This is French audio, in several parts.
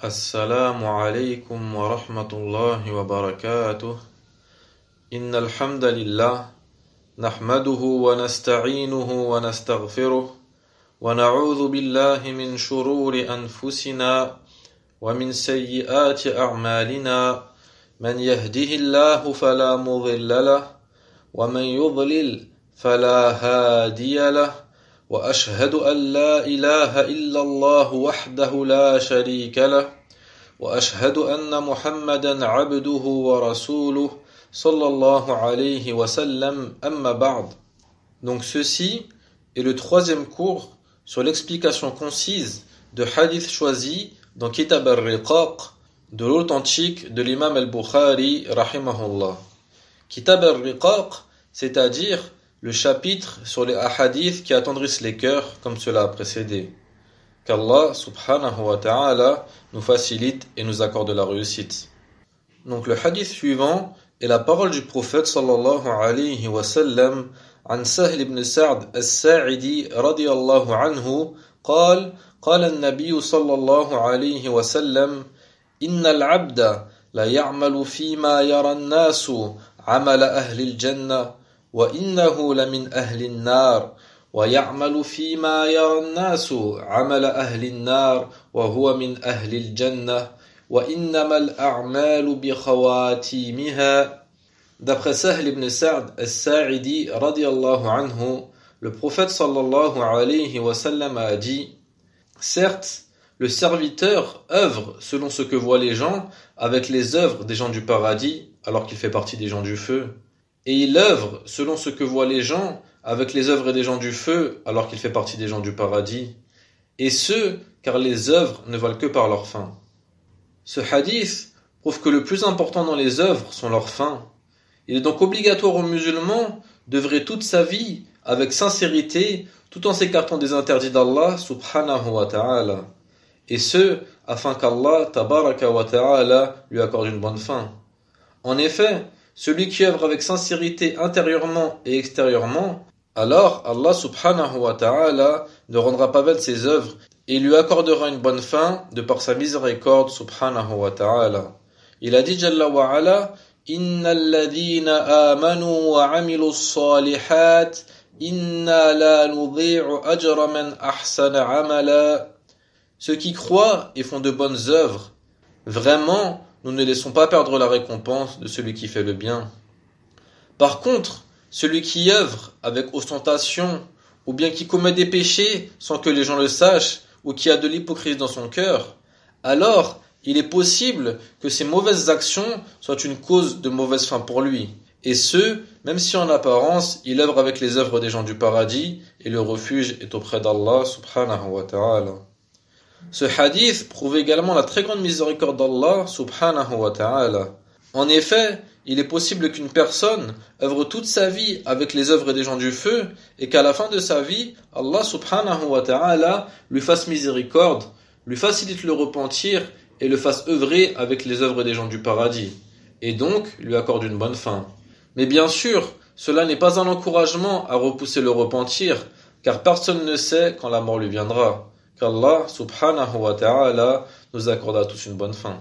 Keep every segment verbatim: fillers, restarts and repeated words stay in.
السلام عليكم ورحمة الله وبركاته. إن الحمد لله نحمده ونستعينه ونستغفره ونعوذ بالله من شرور أنفسنا ومن سيئات أعمالنا. من يهده الله فلا مضل له ومن يضلل فلا هادي له وأشهد أن لا إله إلا الله وحده لا شريك له وأشهد أن محمدا عبده ورسوله صلى الله عليه وسلم أما بعد. Donc ceci est le troisième cours sur l'explication concise de hadith choisis dans Kitab al-Riqaq de l'authentique de l'imam al-Bukhari rahimahullah. Kitab al-Riqaq, c'est-à-dire le chapitre sur les hadiths qui attendrissent les cœurs, comme cela a précédé. Qu'Allah subhanahu wa ta'ala nous facilite et nous accorde la réussite. Donc le hadith suivant est la parole du prophète sallallahu alayhi wa sallam عن سهل بن سعد الساعدي رضي الله عنه قال قال النبي صلى الله عليه وسلم إن العبد لا يعمل فيما يرى الناس عمل أهل الجنة وإنه لمن أهل النار ويعمل فيما يرى الناس عمل أهل النار وهو من أهل الجنة وإنما الأعمال بخواتيمها. D'après Sahl ibn Sa'd al-Sa'idi radiyallahu anhu, le prophète sallallahu alayhi wa sallam a dit: certes, le serviteur œuvre selon ce que voient les gens avec les œuvres des gens du paradis alors qu'il fait partie des gens du feu. Et il œuvre selon ce que voient les gens avec les œuvres des gens du feu alors qu'il fait partie des gens du paradis. Et ce, car les œuvres ne valent que par leur fin. Ce hadith prouve que le plus important dans les œuvres sont leurs fins. Il est donc obligatoire aux musulmans d'œuvrer toute sa vie avec sincérité tout en s'écartant des interdits d'Allah subhanahu wa ta'ala. Et ce, afin qu'Allah tabaraka wa ta'ala lui accorde une bonne fin. En effet, celui qui œuvre avec sincérité intérieurement et extérieurement, alors Allah subhanahu wa ta'ala ne rendra pas vaines ses œuvres et lui accordera une bonne fin de par sa miséricorde subhanahu wa ta'ala. Il a dit Jalla wa ala: Inna alladhina amanu wa amilu s-salihat inna la nudhi'u ajra man ahsana amala. Ceux qui croient et font de bonnes œuvres, vraiment, nous ne laissons pas perdre la récompense de celui qui fait le bien. Par contre, celui qui œuvre avec ostentation, ou bien qui commet des péchés sans que les gens le sachent, ou qui a de l'hypocrisie dans son cœur, alors il est possible que ces mauvaises actions soient une cause de mauvaise fin pour lui. Et ce, même si en apparence, il œuvre avec les œuvres des gens du paradis, et le refuge est auprès d'Allah subhanahu wa ta'ala. Ce hadith prouve également la très grande miséricorde d'Allah subhanahu wa ta'ala. En effet, il est possible qu'une personne œuvre toute sa vie avec les œuvres des gens du feu et qu'à la fin de sa vie, Allah subhanahu wa ta'ala lui fasse miséricorde, lui facilite le repentir et le fasse œuvrer avec les œuvres des gens du paradis, et donc lui accorde une bonne fin. Mais bien sûr, cela n'est pas un encouragement à repousser le repentir, car personne ne sait quand la mort lui viendra. Qu'Allah subhanahu wa ta'ala nous accorde à tous une bonne fin.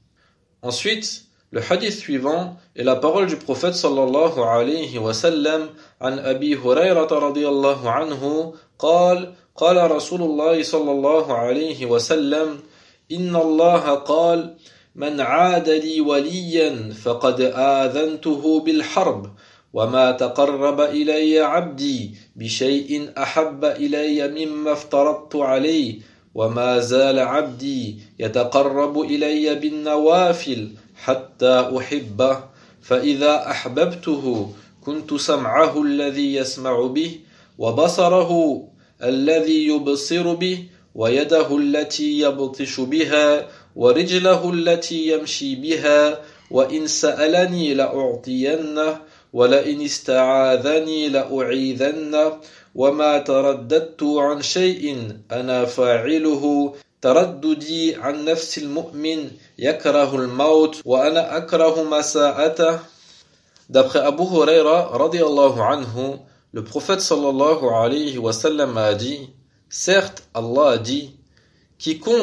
Ensuite, le hadith suivant est la parole du prophète sallallahu alayhi wa sallam an Abi Hurayrata radiyallahu anhu قال قال رسول الله صلى الله عليه وسلم إن الله قال من عاد لي وليا فقد آذنته بالحرب وما تقرب إلي عبدي بشيء أحب إلي مما افترضت عليه وما زال عبدي يتقرب إلي بالنوافل حتى أحبه فإذا أحببته كنت سمعه الذي يسمع به وبصره الذي يبصر به ويده التي يبطش بها ورجله التي يمشي بها وإن سألني لأعطينه ولئن استعاذني لأعيذنه وما ترددت عن شيء أنا فاعله ترددي عن نفس المؤمن يكره الموت وأنا أكره مساءته. D'après Abu Huraira radiyallahu anhu, le prophète sallallahu alayhi wa sallam a dit: certes, Allah a dit: quiconque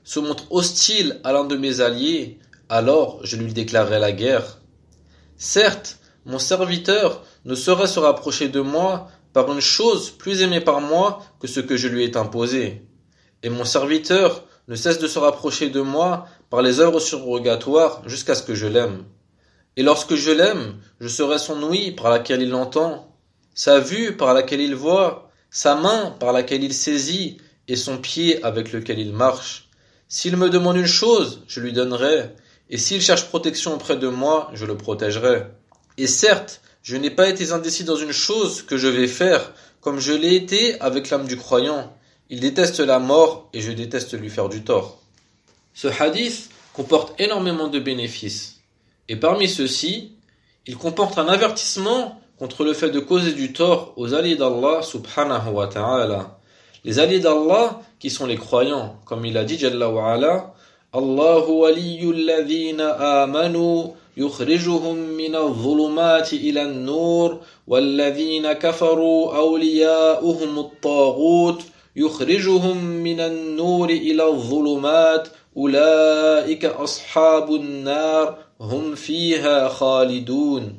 se montre hostile à l'un de mes alliés, alors je lui déclarerai la guerre. Certes, mon serviteur ne saurait se rapprocher de moi par une chose plus aimée par moi que ce que je lui ai imposé. Et mon serviteur ne cesse de se rapprocher de moi par les œuvres surrogatoires jusqu'à ce que je l'aime. Et lorsque je l'aime, je serai son ouïe par laquelle il entend, sa vue par laquelle il voit, sa main par laquelle il saisit, et son pied avec lequel il marche. S'il me demande une chose, je lui donnerai, et s'il cherche protection auprès de moi, je le protégerai. Et certes, je n'ai pas été indécis dans une chose que je vais faire, comme je l'ai été avec l'âme du croyant. Il déteste la mort, et je déteste lui faire du tort. Ce hadith comporte énormément de bénéfices. Et parmi ceux-ci, il comporte un avertissement contre le fait de causer du tort aux alliés d'Allah subhanahu wa ta'ala. Les alliés d'Allah qui sont les croyants, comme il a dit Jalla wa ala, Allahu waliyyul ladhina amanu yukhrijuhum minadh dhulumati ila an-nur walladhina kafaru awliya'uhum at-taghut yukhrijuhum minan nuri ila adh-dhulumat ulaika ashabun nar hum fiha khalidun.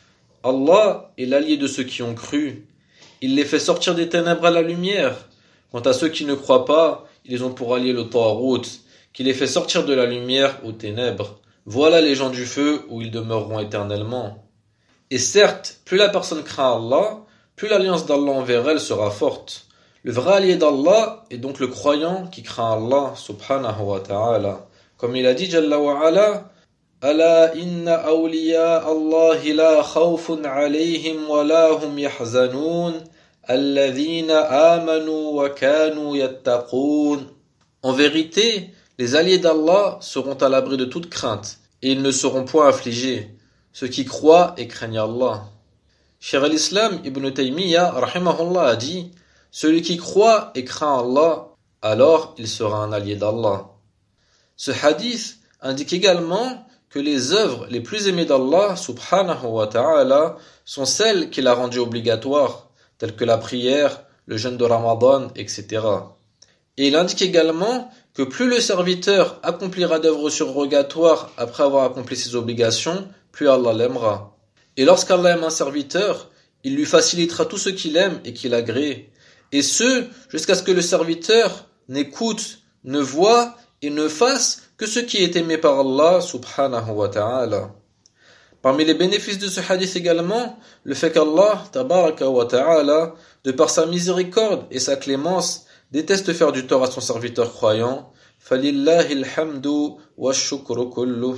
Allah est l'allié de ceux qui ont cru. Il les fait sortir des ténèbres à la lumière. Quant à ceux qui ne croient pas, ils ont pour allié le Taghut, qui les fait sortir de la lumière aux ténèbres. Voilà les gens du feu où ils demeureront éternellement. Et certes, plus la personne craint Allah, plus l'alliance d'Allah envers elle sera forte. Le vrai allié d'Allah est donc le croyant qui craint Allah subhanahu wa ta'ala. Comme il a dit Jalla wa ala, Ala inna awliya Allahi la khawfun alayhim wa la hum yahzanun alladhina amanu wa kanu yattaqun. En vérité, les alliés d'Allah seront à l'abri de toute crainte et ils ne seront point affligés, ceux qui croient et craignent Allah. Cheikh al-Islam Ibn Taymiyyah rahimahullah a dit, celui qui croit et craint Allah, alors il sera un allié d'Allah. Ce hadith indique également que les œuvres les plus aimées d'Allah subhanahu wa ta'ala sont celles qu'il a rendues obligatoires, telles que la prière, le jeûne de Ramadan, et cetera. Et il indique également que plus le serviteur accomplira d'œuvres surrogatoires après avoir accompli ses obligations, plus Allah l'aimera. Et lorsqu'Allah aime un serviteur, il lui facilitera tout ce qu'il aime et qu'il agrée. Et ce, jusqu'à ce que le serviteur n'écoute, ne voie et ne fasse que ce qui est aimé par Allah subhanahu wa ta'ala. Parmi les bénéfices de ce hadith également, le fait qu'Allah tabaraka wa ta'ala, de par sa miséricorde et sa clémence, déteste faire du tort à son serviteur croyant. Falillahi alhamdu wa shukru kullu.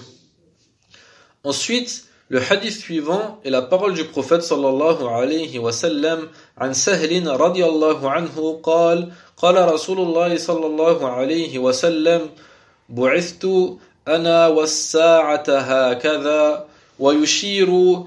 Ensuite, le hadith suivant est la parole du prophète sallallahu alayhi wa sallam an Sahlin radiyallahu anhu قال قال رسول الله صلى الله عليه وسلم بعثت أنا والساعة هكذا ويشير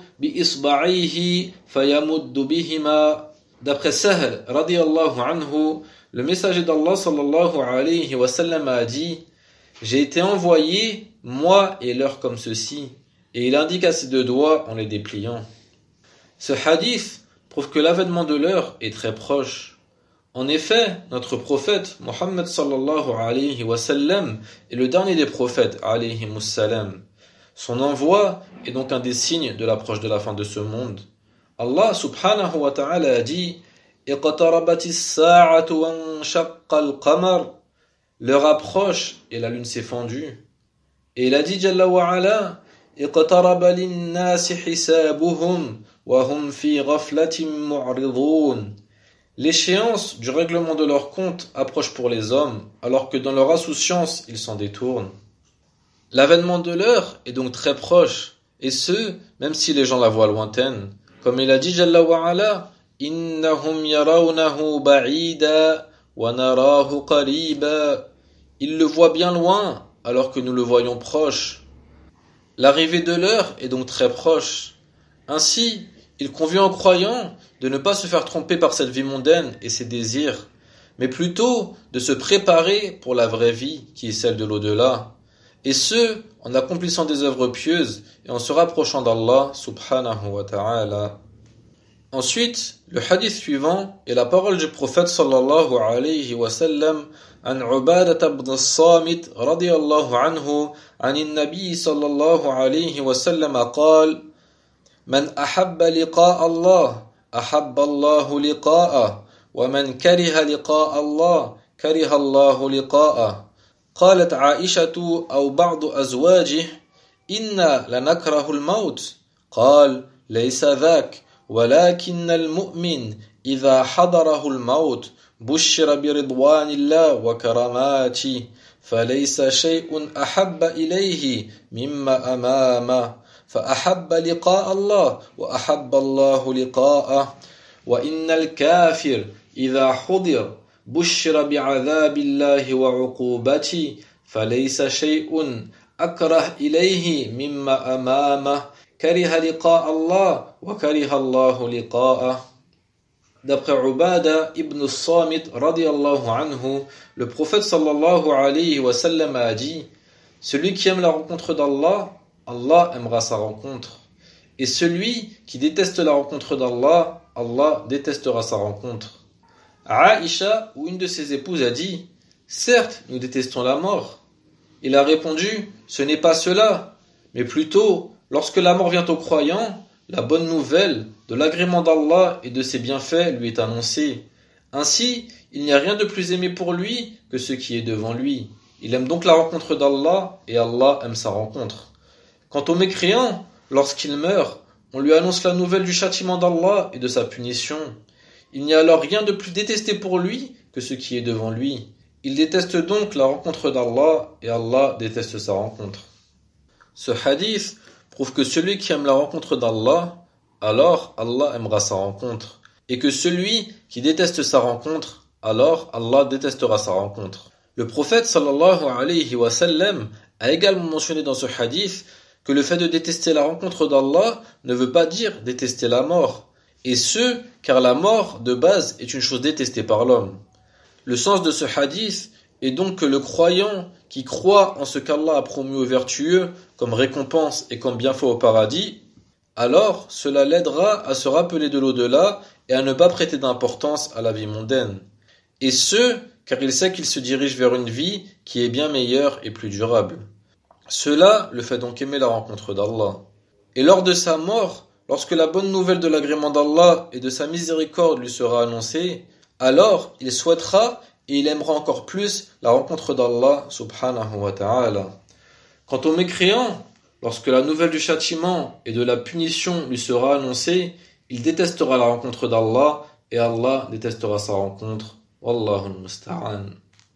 بإصبعيه فيمد بهما. D'après Sahl radiyallahu anhu, le messager d'Allah sallallahu alayhi wa sallam a dit, j'ai été envoyé, moi et l'heure comme ceci. Et il indique à ses deux doigts en les dépliant. Ce hadith prouve que l'avènement de l'heure est très proche. En effet, notre prophète, Muhammad sallallahu alayhi wa sallam, est le dernier des prophètes, alayhi salam. Son envoi est donc un des signes de l'approche de la fin de ce monde. Allah subhanahu wa ta'ala a dit, iqtarabatis sa'atu wanshaqqa al-qamar. L'heure approche et la lune s'est fendue. Et il a dit, Jalla wa ala, اقترب للناس حسابهم وهم في غفلة معرضون. L'échéance du règlement de leur compte approche pour les hommes, alors que dans leur insouciance, ils s'en détournent. L'avènement de l'heure est donc très proche, et ce, même si les gens la voient lointaine. Comme il a dit Jalla wa ala, إِنَّهُمْ يَرَوْنَهُ بَعِيدًا وَنَرَاهُ قَرِيبًا. Ils le voient bien loin, alors que nous le voyons proche. L'arrivée de l'heure est donc très proche. Ainsi, il convient aux croyants de ne pas se faire tromper par cette vie mondaine et ses désirs, mais plutôt de se préparer pour la vraie vie qui est celle de l'au-delà, et ce, en accomplissant des œuvres pieuses et en se rapprochant d'Allah subhanahu wa ta'ala. Ensuite, le hadith suivant est la parole du prophète sallallahu alayhi wa sallam عن عبادة بن الصامت رضي الله عنه عن النبي صلى الله عليه وسلم قال من أحب لقاء الله أحب الله لقاءه ومن كره لقاء الله كره الله لقاءه قالت عائشة أو بعض أزواجه إنا لنكره الموت قال ليس ذاك ولكن المؤمن إذا حضره الموت بشر برضوان الله وكراماته فليس شيء أحب إليه مما أمامه فأحب لقاء الله وأحب الله لقاءه وإن الكافر إذا حضر بشر بعذاب الله وعقوبته فليس شيء أكره إليه مما أمامه كره لقاء الله وكره الله لقاءه. D'après Ubada ibn Samit radiyallahu anhu, le prophète sallallahu alayhi wa sallam a dit: celui qui aime la rencontre d'Allah, Allah aimera sa rencontre. Et celui qui déteste la rencontre d'Allah, Allah détestera sa rencontre. Aïcha, ou une de ses épouses, a dit: certes, nous détestons la mort. Il a répondu: ce n'est pas cela, mais plutôt, lorsque la mort vient aux croyants, la bonne nouvelle de l'agrément d'Allah et de ses bienfaits lui est annoncée. Ainsi, il n'y a rien de plus aimé pour lui que ce qui est devant lui. Il aime donc la rencontre d'Allah et Allah aime sa rencontre. Quant au mécréant, lorsqu'il meurt, on lui annonce la nouvelle du châtiment d'Allah et de sa punition. Il n'y a alors rien de plus détesté pour lui que ce qui est devant lui. Il déteste donc la rencontre d'Allah et Allah déteste sa rencontre. Ce hadith prouve que celui qui aime la rencontre d'Allah, alors Allah aimera sa rencontre. Et que celui qui déteste sa rencontre, alors Allah détestera sa rencontre. Le prophète sallallahu alayhi wa sallam a également mentionné dans ce hadith que le fait de détester la rencontre d'Allah ne veut pas dire détester la mort. Et ce, car la mort, de base, est une chose détestée par l'homme. Le sens de ce hadith est donc que le croyant qui croit en ce qu'Allah a promis aux vertueux comme récompense et comme bienfait au paradis, alors cela l'aidera à se rappeler de l'au-delà et à ne pas prêter d'importance à la vie mondaine. Et ce, car il sait qu'il se dirige vers une vie qui est bien meilleure et plus durable. Cela le fait donc aimer la rencontre d'Allah. Et lors de sa mort, lorsque la bonne nouvelle de l'agrément d'Allah et de sa miséricorde lui sera annoncée, alors il souhaitera et il aimera encore plus la rencontre d'Allah subhanahu wa ta'ala. Quant au mécréant, lorsque la nouvelle du châtiment et de la punition lui sera annoncée, il détestera la rencontre d'Allah et Allah détestera sa rencontre. Wallahu al-musta'an.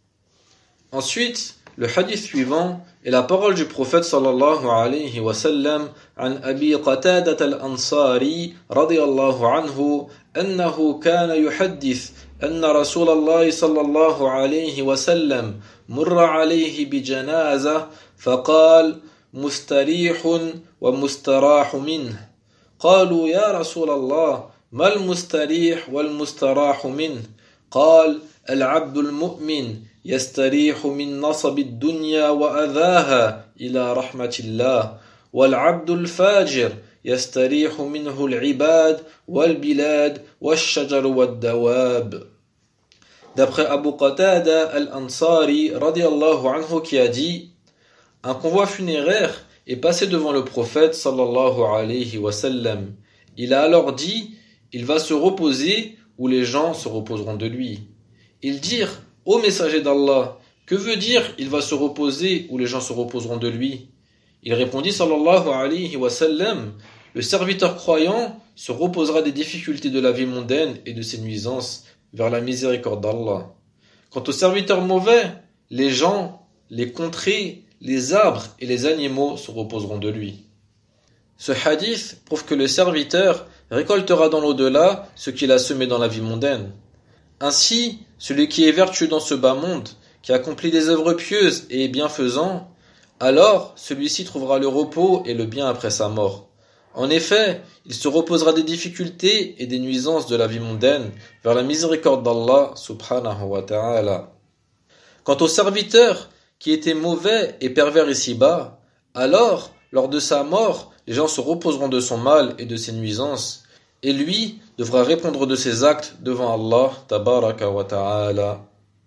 Ensuite, le hadith suivant est la parole du prophète sallallahu alayhi wa sallam عن أبي قتادة الأنصاري رضي الله عنه أنه كان يحدث أن رسول الله صلى الله عليه وسلم مر عليه بجنازة فقال مستريح ومستراح منه قالوا يا رسول الله ما المستريح والمستراح منه قال العبد المؤمن يستريح من نصب الدنيا وأذاها إلى رحمة الله والعبد الفاجر يستريح منه العباد والبلاد والشجر والدواب. D'après Abu Qatada al-Ansari radiyallahu anhu qui a dit: un convoi funéraire est passé devant le prophète sallallahu alayhi wa sallam. Il a alors dit: il va se reposer où les gens se reposeront de lui. Ils dirent: ô messager d'Allah, que veut dire il va se reposer où les gens se reposeront de lui? Il répondit sallallahu alayhi wa sallam: le serviteur croyant se reposera des difficultés de la vie mondaine et de ses nuisances vers la miséricorde d'Allah. Quant au serviteur mauvais, les gens, les contrées, les arbres et les animaux se reposeront de lui. Ce hadith prouve que le serviteur récoltera dans l'au-delà ce qu'il a semé dans la vie mondaine. Ainsi, celui qui est vertueux dans ce bas monde, qui accomplit des œuvres pieuses et est bienfaisant, alors celui-ci trouvera le repos et le bien après sa mort. En effet, il se reposera des difficultés et des nuisances de la vie mondaine vers la miséricorde d'Allah subhanahu wa ta'ala. Quant au serviteur qui était mauvais et pervers ici-bas, alors, lors de sa mort, les gens se reposeront de son mal et de ses nuisances, et lui devra répondre de ses actes devant Allah tabaraka wa ta'ala.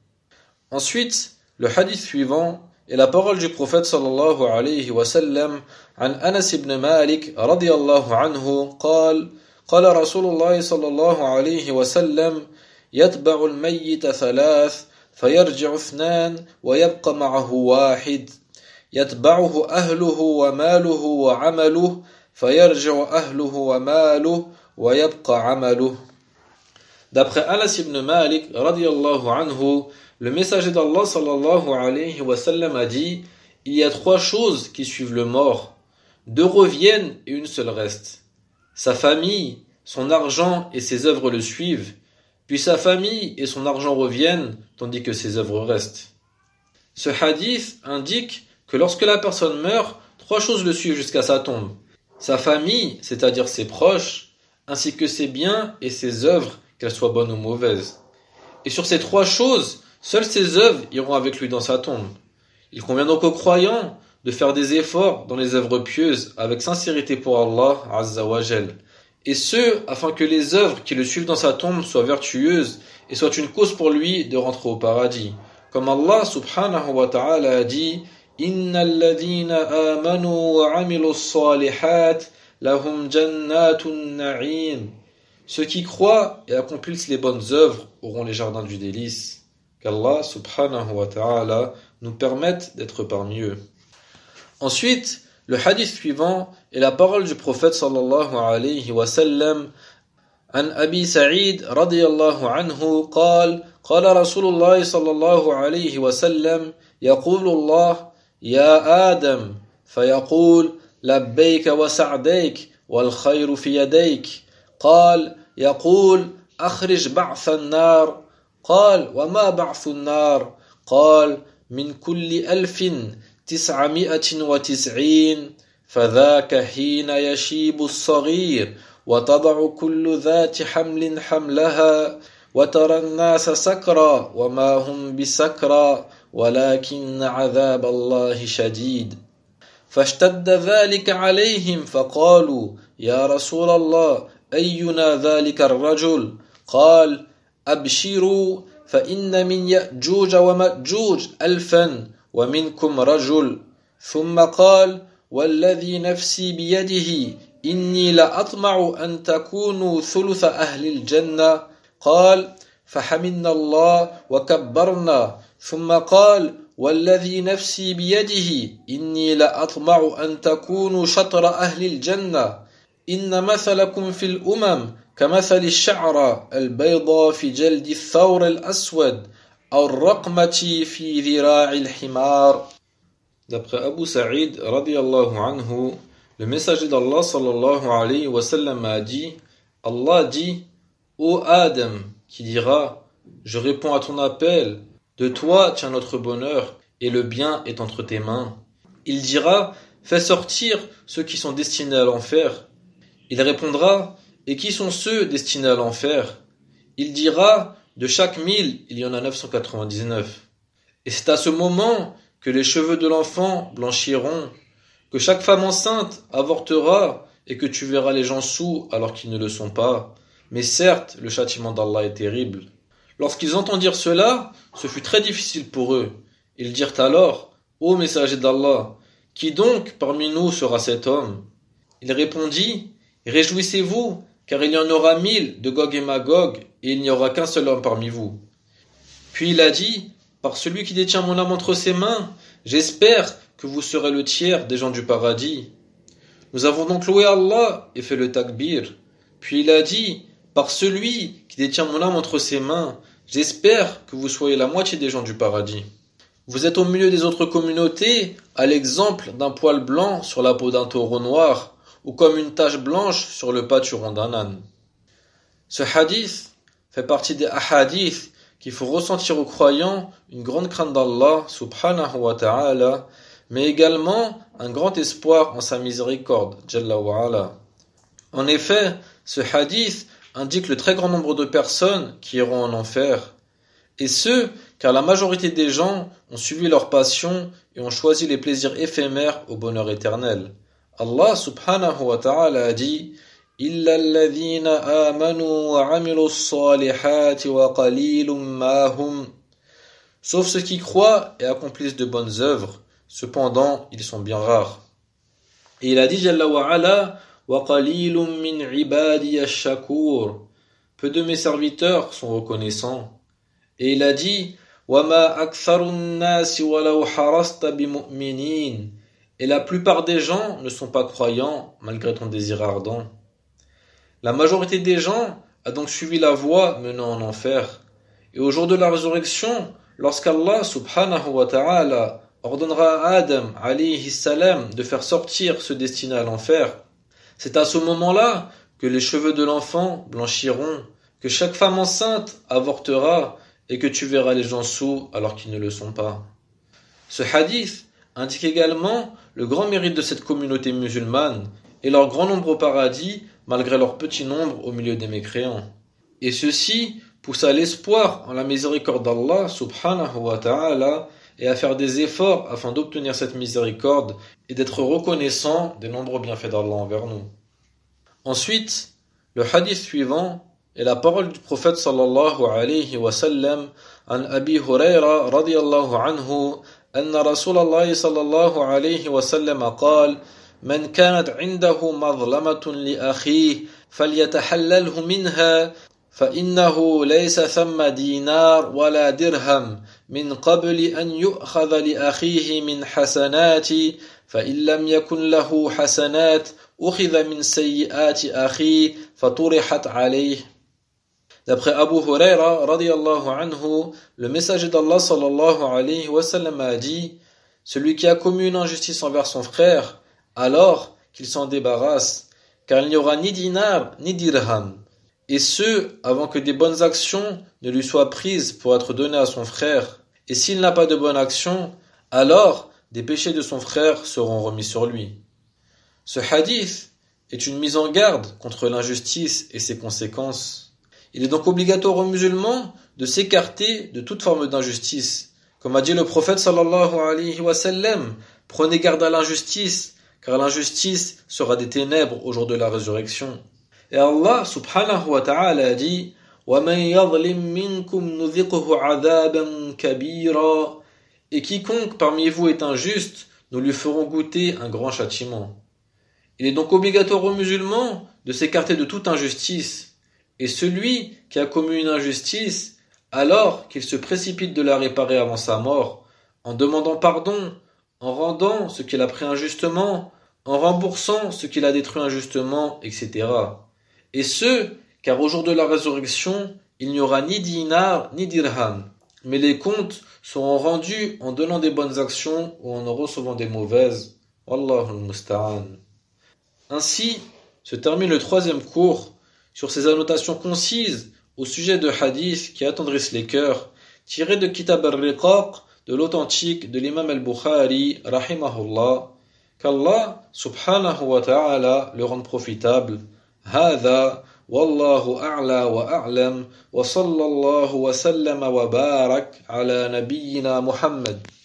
Ensuite, le hadith suivant est la parole du prophète sallallahu alayhi wa sallam عن أنس بن مالك رضي الله عنه قال قال رسول الله صلى الله عليه وسلم يتبع الميت ثلاث فيرجع اثنان ويبقى معه واحد يتبعه أهله وماله وعمله فيرجع أهله وماله ويبقى عمله. D'après Anas ibn Malik radiyallahu anhu, le messager d'Allah sallallahu alayhi wa sallam a dit: il y a trois choses qui suivent le mort, deux reviennent et une seule reste. Sa famille, son argent et ses œuvres le suivent, puis sa famille et son argent reviennent, tandis que ses œuvres restent. Ce hadith indique que lorsque la personne meurt, trois choses le suivent jusqu'à sa tombe. Sa famille, c'est-à-dire ses proches, ainsi que ses biens et ses œuvres, qu'elles soient bonnes ou mauvaises. Et sur ces trois choses, seules ses œuvres iront avec lui dans sa tombe. Il convient donc aux croyants de faire des efforts dans les œuvres pieuses avec sincérité pour Allah Azza wa Jal. Et ce, afin que les œuvres qui le suivent dans sa tombe soient vertueuses et soient une cause pour lui de rentrer au paradis. Comme Allah subhanahu wa ta'ala a dit: Innal ladhina amanu wa amilu salihat lahum jannatun na'im. Ceux qui croient et accomplissent les bonnes œuvres auront les jardins du délice. Qu'Allah subhanahu wa ta'ala nous permette d'être parmi eux. Ensuite, le hadith suivant est la parole du prophète sallallahu alayhi wa sallam عن أبي سعيد رضي الله عنه قال قال رسول الله صلى الله عليه وسلم يقول الله يا آدم فيقول لبيك وسعديك والخير في يديك قال يقول أخرج بعث النار قال وما بعث النار قال من كل ألف تسعمائة وتسعين فذاك حين يشيب الصغير وتضع كل ذات حمل حملها وترى الناس سكرى وما هم بسكرى ولكن عذاب الله شديد فاشتد ذلك عليهم فقالوا يا رسول الله أينا ذلك الرجل قال أبشروا فإن من يأجوج ومأجوج ألفا ومنكم رجل ثم قال والذي نفسي بيده إني لأطمع أن تكونوا ثلث أهل الجنة قال فحمدنا الله وكبرنا ثم قال والذي نفسي بيده إني لأطمع أن تكونوا شطر أهل الجنة إن مثلكم في الأمم كمثل الشعرة البيضاء في جلد الثور الأسود أو الرقمة في ذراع الحمار. D'après Abu Sa'id radiyallahu anhu, le messager d'Allah sallallahu alayhi wa sallam a dit: Allah dit: Ô Adam, qui dira: Je réponds à ton appel, de toi tient notre bonheur et le bien est entre tes mains. Il dira: Fais sortir ceux qui sont destinés à l'enfer. Il répondra: Et qui sont ceux destinés à l'enfer? Il dira: De chaque mille, il y en a neuf cent quatre-vingt-dix-neuf. Et c'est à ce moment que les cheveux de l'enfant blanchiront, que chaque femme enceinte avortera et que tu verras les gens saouls alors qu'ils ne le sont pas. Mais certes, le châtiment d'Allah est terrible. Lorsqu'ils entendirent cela, ce fut très difficile pour eux. Ils dirent alors: Ô messager d'Allah, qui donc parmi nous sera cet homme? Il répondit: Réjouissez-vous, car il y en aura mille de Gog et Magog, et il n'y aura qu'un seul homme parmi vous. Puis il a dit: Par celui qui détient mon âme entre ses mains, j'espère que vous serez le tiers des gens du paradis. Nous avons donc loué Allah et fait le takbir. Puis il a dit: Par celui qui détient mon âme entre ses mains, j'espère que vous soyez la moitié des gens du paradis. Vous êtes au milieu des autres communautés, à l'exemple d'un poil blanc sur la peau d'un taureau noir, ou comme une tache blanche sur le pâturon d'un âne. Ce hadith fait partie des ahadiths qu'il faut ressentir aux croyants une grande crainte d'Allah subhanahu wa ta'ala, mais également un grand espoir en sa miséricorde, Jalla wa ala. En effet, ce hadith indique le très grand nombre de personnes qui iront en enfer, et ce, car la majorité des gens ont suivi leur passion et ont choisi les plaisirs éphémères au bonheur éternel. Allah subhanahu wa ta'ala a dit: إلا الذين آمنوا وعملوا الصالحات وقليل ما هم. Sauf ceux qui croient et accomplissent de bonnes œuvres, cependant ils sont bien rares. Et il a dit Jalla wa ala, وَقَلِيلٌ مِّنْ عِبَادِيَ الشَّكُورِ. Peu de mes serviteurs sont reconnaissants. Et il a dit وَمَا أَكْثَرُ النَّاسِ وَلَوْ حَرَصْتَ بِمُؤْمِنِينَ. Et la plupart des gens ne sont pas croyants malgré ton désir ardent. La majorité des gens a donc suivi la voie menant en enfer. Et au jour de la résurrection, lorsqu'Allah subhanahu wa ta'ala ordonnera à Adam alayhi salam de faire sortir ceux destinés à l'enfer, c'est à ce moment-là que les cheveux de l'enfant blanchiront, que chaque femme enceinte avortera et que tu verras les gens sourds alors qu'ils ne le sont pas. Ce hadith indique également le grand mérite de cette communauté musulmane et leur grand nombre au paradis malgré leur petit nombre au milieu des mécréants. Et ceci pousse à l'espoir en la miséricorde d'Allah subhanahu wa ta'ala et à faire des efforts afin d'obtenir cette miséricorde et d'être reconnaissant des nombreux bienfaits d'Allah envers nous. Ensuite, le hadith suivant est la parole du prophète sallallahu alayhi wa sallam an Abi Hurayra radiyallahu anhu أن رسول الله صلى الله عليه وسلم قال من كانت عنده مظلمة لأخيه فليتحلله منها فإنه ليس ثم دينار ولا درهم من قبل أن يؤخذ لأخيه من حسنات فإن لم يكن له حسنات أخذ من سيئات أخيه فطرحت عليه. D'après Abu Hurayra radiyallahu anhu, le messager d'Allah sallallahu alayhi wa sallam a dit: celui qui a commis une injustice envers son frère, alors qu'il s'en débarrasse, car il n'y aura ni dinar ni dirham, et ce avant que des bonnes actions ne lui soient prises pour être données à son frère, et s'il n'a pas de bonnes actions, alors des péchés de son frère seront remis sur lui. Ce hadith est une mise en garde contre l'injustice et ses conséquences. Il est donc obligatoire aux musulmans de s'écarter de toute forme d'injustice. Comme a dit le prophète sallallahu alayhi wa sallam, prenez garde à l'injustice, car l'injustice sera des ténèbres au jour de la résurrection. Et Allah subhanahu wa ta'ala a dit, وَمَنْ يَظْلِمْ مِنْكُمْ نُذِقْهُ عَذَابًا كَبِيرًا. Et quiconque parmi vous est injuste, nous lui ferons goûter un grand châtiment. Il est donc obligatoire aux musulmans de s'écarter de toute injustice. Et celui qui a commis une injustice, alors qu'il se précipite de la réparer avant sa mort, en demandant pardon, en rendant ce qu'il a pris injustement, en remboursant ce qu'il a détruit injustement, et cetera. Et ce, car au jour de la résurrection, il n'y aura ni dinar ni dirham, mais les comptes seront rendus en donnant des bonnes actions ou en en recevant des mauvaises. Wallahu al-musta'an. Ainsi se termine le troisième cours sur ces annotations concises au sujet de hadiths qui attendrissent les cœurs, tirés de Kitab al-Riqaq, de l'authentique de l'imam al-Bukhari, rahimahullah, qu'Allah, subhanahu wa ta'ala, le rende profitable. Hada, wallahu a'la wa a'lam, wa sallallahu wa sallama wa barak ala nabiyyina Muhammad.